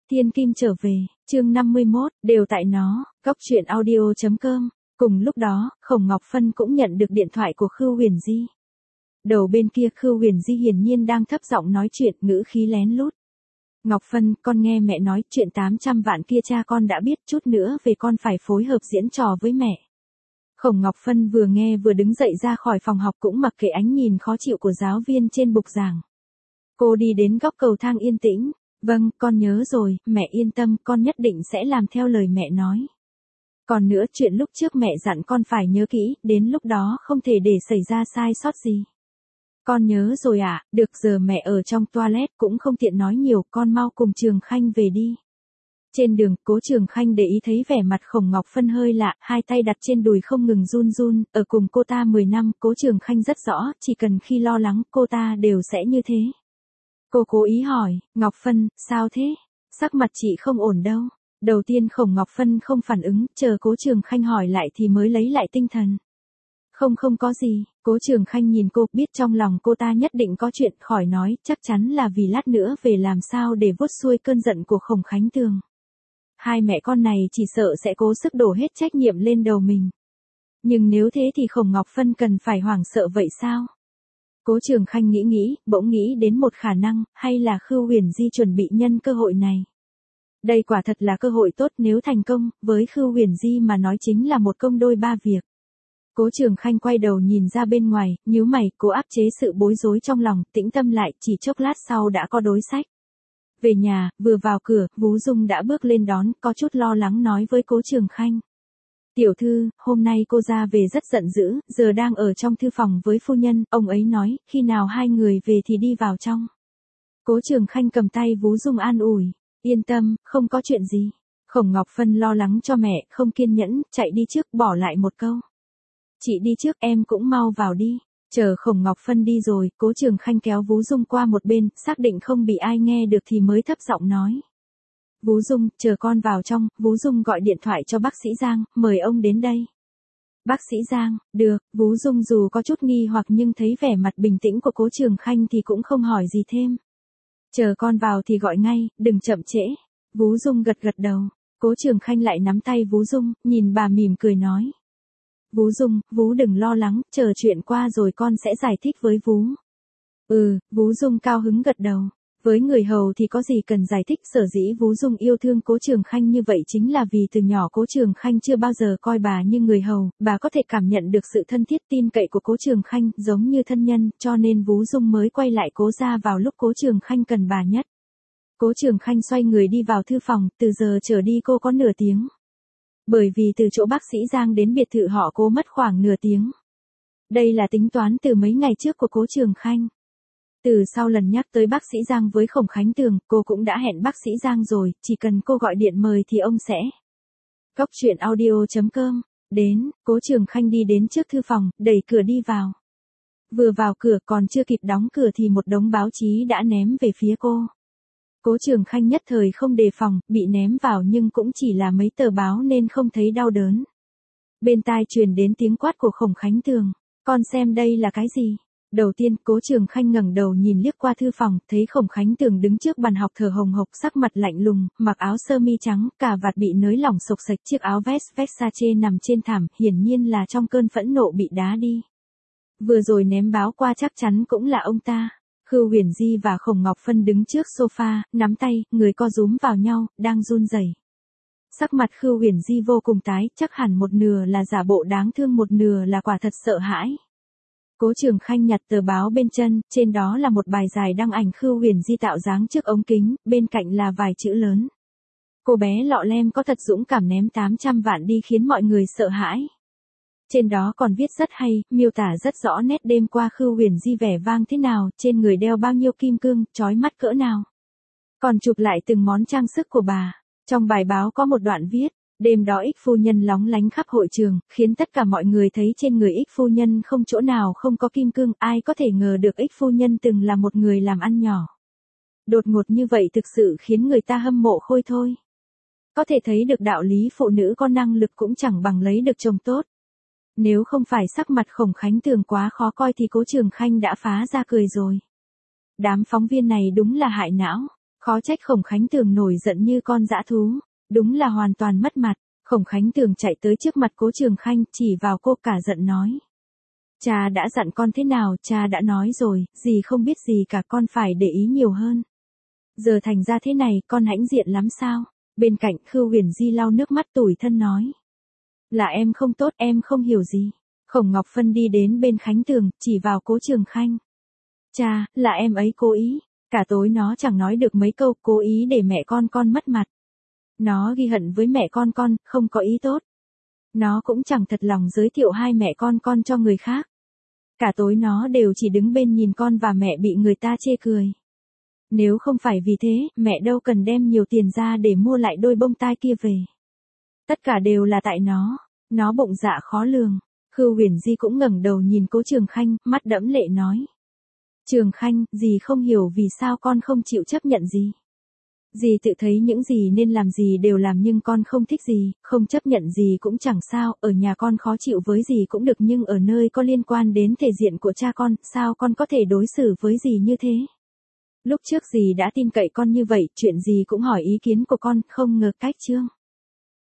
Thiên Kim trở về, chương 51, đều tại nó, góc truyện audio.com. Cùng lúc đó, Khổng Ngọc Phân cũng nhận được điện thoại của Khưu Huyền Di. Đầu bên kia Khưu Huyền Di hiển nhiên đang thấp giọng nói chuyện, ngữ khí lén lút. Ngọc Phân, con nghe mẹ nói chuyện 800 vạn kia cha con đã biết, chút nữa về con phải phối hợp diễn trò với mẹ. Khổng Ngọc Phân vừa nghe vừa đứng dậy ra khỏi phòng học, cũng mặc kệ ánh nhìn khó chịu của giáo viên trên bục giảng. Cô đi đến góc cầu thang yên tĩnh. Vâng, con nhớ rồi, mẹ yên tâm, con nhất định sẽ làm theo lời mẹ nói. Còn nữa, chuyện lúc trước mẹ dặn con phải nhớ kỹ, đến lúc đó không thể để xảy ra sai sót gì. Con nhớ rồi ạ, được, giờ mẹ ở trong toilet cũng không tiện nói nhiều, con mau cùng Trường Khanh về đi. Trên đường, Cố Trường Khanh để ý thấy vẻ mặt Khổng Ngọc Phân hơi lạ, hai tay đặt trên đùi không ngừng run run, ở cùng cô ta 10 năm, Cố Trường Khanh rất rõ, chỉ cần khi lo lắng, cô ta đều sẽ như thế. Cô cố ý hỏi, Ngọc Phân, sao thế? Sắc mặt chị không ổn đâu. Đầu tiên Khổng Ngọc Phân không phản ứng, chờ Cố Trường Khanh hỏi lại thì mới lấy lại tinh thần. Không có gì, Cố Trường Khanh nhìn cô, biết trong lòng cô ta nhất định có chuyện, khỏi nói, chắc chắn là vì lát nữa về làm sao để vuốt xuôi cơn giận của Khổng Khánh Tường. Hai mẹ con này chỉ sợ sẽ cố sức đổ hết trách nhiệm lên đầu mình. Nhưng nếu thế thì Khổng Ngọc Phân cần phải hoảng sợ vậy sao? Cố Trường Khanh nghĩ, bỗng nghĩ đến một khả năng, hay là Khưu Huyền Di chuẩn bị nhân cơ hội này. Đây quả thật là cơ hội tốt, nếu thành công, với Khưu Huyền Di mà nói chính là một công đôi ba việc. Cố Trường Khanh quay đầu nhìn ra bên ngoài, nhíu mày, cố áp chế sự bối rối trong lòng, tĩnh tâm lại, chỉ chốc lát sau đã có đối sách. Về nhà, vừa vào cửa, Vú Dung đã bước lên đón, có chút lo lắng nói với Cố Trường Khanh. Tiểu thư, hôm nay cô ra về rất giận dữ, giờ đang ở trong thư phòng với phu nhân, ông ấy nói, khi nào hai người về thì đi vào trong. Cố Trường Khanh cầm tay Vú Dung an ủi, yên tâm, không có chuyện gì. Khổng Ngọc Phân lo lắng cho mẹ, không kiên nhẫn, chạy đi trước, bỏ lại một câu. Chị đi trước, em cũng mau vào đi. Chờ Khổng Ngọc Phân đi rồi, Cố Trường Khanh kéo Vú Dung qua một bên, xác định không bị ai nghe được thì mới thấp giọng nói. Vú Dung, chờ con vào trong. Vú Dung gọi điện thoại cho bác sĩ Giang, mời ông đến đây. Bác sĩ Giang, được, Vú Dung dù có chút nghi hoặc nhưng thấy vẻ mặt bình tĩnh của Cố Trường Khanh thì cũng không hỏi gì thêm. Chờ con vào thì gọi ngay, đừng chậm trễ. Vú Dung gật đầu. Cố Trường Khanh lại nắm tay Vú Dung, nhìn bà mỉm cười nói. Vú Dung, Vú đừng lo lắng, chờ chuyện qua rồi con sẽ giải thích với Vú. Vú Dung cao hứng gật đầu. Với người hầu thì có gì cần giải thích, sở dĩ Vú Dung yêu thương Cố Trường Khanh như vậy chính là vì từ nhỏ Cố Trường Khanh chưa bao giờ coi bà như người hầu, bà có thể cảm nhận được sự thân thiết tin cậy của Cố Trường Khanh, giống như thân nhân, cho nên Vú Dung mới quay lại Cố gia vào lúc Cố Trường Khanh cần bà nhất. Cố Trường Khanh xoay người đi vào thư phòng, từ giờ trở đi cô có nửa tiếng. Bởi vì từ chỗ bác sĩ Giang đến biệt thự họ Cố mất khoảng nửa tiếng. Đây là tính toán từ mấy ngày trước của Cố Trường Khanh. Từ sau lần nhắc tới bác sĩ Giang với Khổng Khánh Tường, cô cũng đã hẹn bác sĩ Giang rồi, chỉ cần cô gọi điện mời thì ông sẽ. Góc truyện audio.com. Đến, Cố Trường Khanh đi đến trước thư phòng, đẩy cửa đi vào. Vừa vào cửa còn chưa kịp đóng cửa thì một đống báo chí đã ném về phía cô. Cố Trường Khanh nhất thời không đề phòng, bị ném vào nhưng cũng chỉ là mấy tờ báo nên không thấy đau đớn. Bên tai truyền đến tiếng quát của Khổng Khánh Tường. Con xem đây là cái gì? Đầu tiên, Cố Trường Khanh ngẩng đầu nhìn liếc qua thư phòng, thấy Khổng Khánh Tường đứng trước bàn học thở hồng hộc, sắc mặt lạnh lùng, mặc áo sơ mi trắng, cà vạt bị nới lỏng xộc xệch, chiếc áo vest Versace nằm trên thảm, hiển nhiên là trong cơn phẫn nộ bị đá đi. Vừa rồi ném báo qua chắc chắn cũng là ông ta. Khưu Huyền Di và Khổng Ngọc Phân đứng trước sofa, nắm tay, người co rúm vào nhau, đang run rẩy. Sắc mặt Khưu Huyền Di vô cùng tái, chắc hẳn một nửa là giả bộ đáng thương, một nửa là quả thật sợ hãi. Cố Trường Khanh nhặt tờ báo bên chân, trên đó là một bài dài đăng ảnh Khưu Huyền Di tạo dáng trước ống kính, bên cạnh là vài chữ lớn. Cô bé lọ lem có thật dũng cảm ném 800 vạn đi khiến mọi người sợ hãi. Trên đó còn viết rất hay, miêu tả rất rõ nét đêm qua Khưu Huyền Di vẻ vang thế nào, trên người đeo bao nhiêu kim cương, chói mắt cỡ nào. Còn chụp lại từng món trang sức của bà. Trong bài báo có một đoạn viết. Đêm đó Ích phu nhân lóng lánh khắp hội trường, khiến tất cả mọi người thấy trên người Ích phu nhân không chỗ nào không có kim cương, ai có thể ngờ được Ích phu nhân từng là một người làm ăn nhỏ. Đột ngột như vậy thực sự khiến người ta hâm mộ khôi thôi. Có thể thấy được đạo lý phụ nữ có năng lực cũng chẳng bằng lấy được chồng tốt. Nếu không phải sắc mặt Khổng Khánh Tường quá khó coi thì Cố Trường Khanh đã phá ra cười rồi. Đám phóng viên này đúng là hại não. Khó trách Khổng Khánh Tường nổi giận như con dã thú, đúng là hoàn toàn mất mặt. Khổng Khánh Tường chạy tới trước mặt Cố Trường Khanh, chỉ vào cô cả giận nói. Cha đã dặn con thế nào, cha đã nói rồi, dì không biết gì cả, con phải để ý nhiều hơn. Giờ thành ra thế này, con hãnh diện lắm sao? Bên cạnh Khưu Huyền Di lau nước mắt tủi thân nói. Là em không tốt, em không hiểu gì. Khổng Ngọc Phân đi đến bên Khánh Tường, chỉ vào Cố Trường Khanh. Cha, là em ấy cố ý. Cả tối nó chẳng nói được mấy câu, cố ý để mẹ con mất mặt. Nó ghi hận với mẹ con, không có ý tốt. Nó cũng chẳng thật lòng giới thiệu hai mẹ con cho người khác. Cả tối nó đều chỉ đứng bên nhìn con và mẹ bị người ta chê cười. Nếu không phải vì thế, mẹ đâu cần đem nhiều tiền ra để mua lại đôi bông tai kia về. Tất cả đều là tại nó bụng dạ khó lường. Khưu Huyền Di cũng ngẩng đầu nhìn Cố Trường Khanh, mắt đẫm lệ nói. Trường Khanh, dì không hiểu vì sao con không chịu chấp nhận gì. Dì tự thấy những gì nên làm gì đều làm nhưng con không thích gì, không chấp nhận gì cũng chẳng sao, ở nhà con khó chịu với gì cũng được nhưng ở nơi có liên quan đến thể diện của cha con, sao con có thể đối xử với dì như thế? Lúc trước dì đã tin cậy con như vậy, chuyện gì cũng hỏi ý kiến của con, không ngờ cách Trương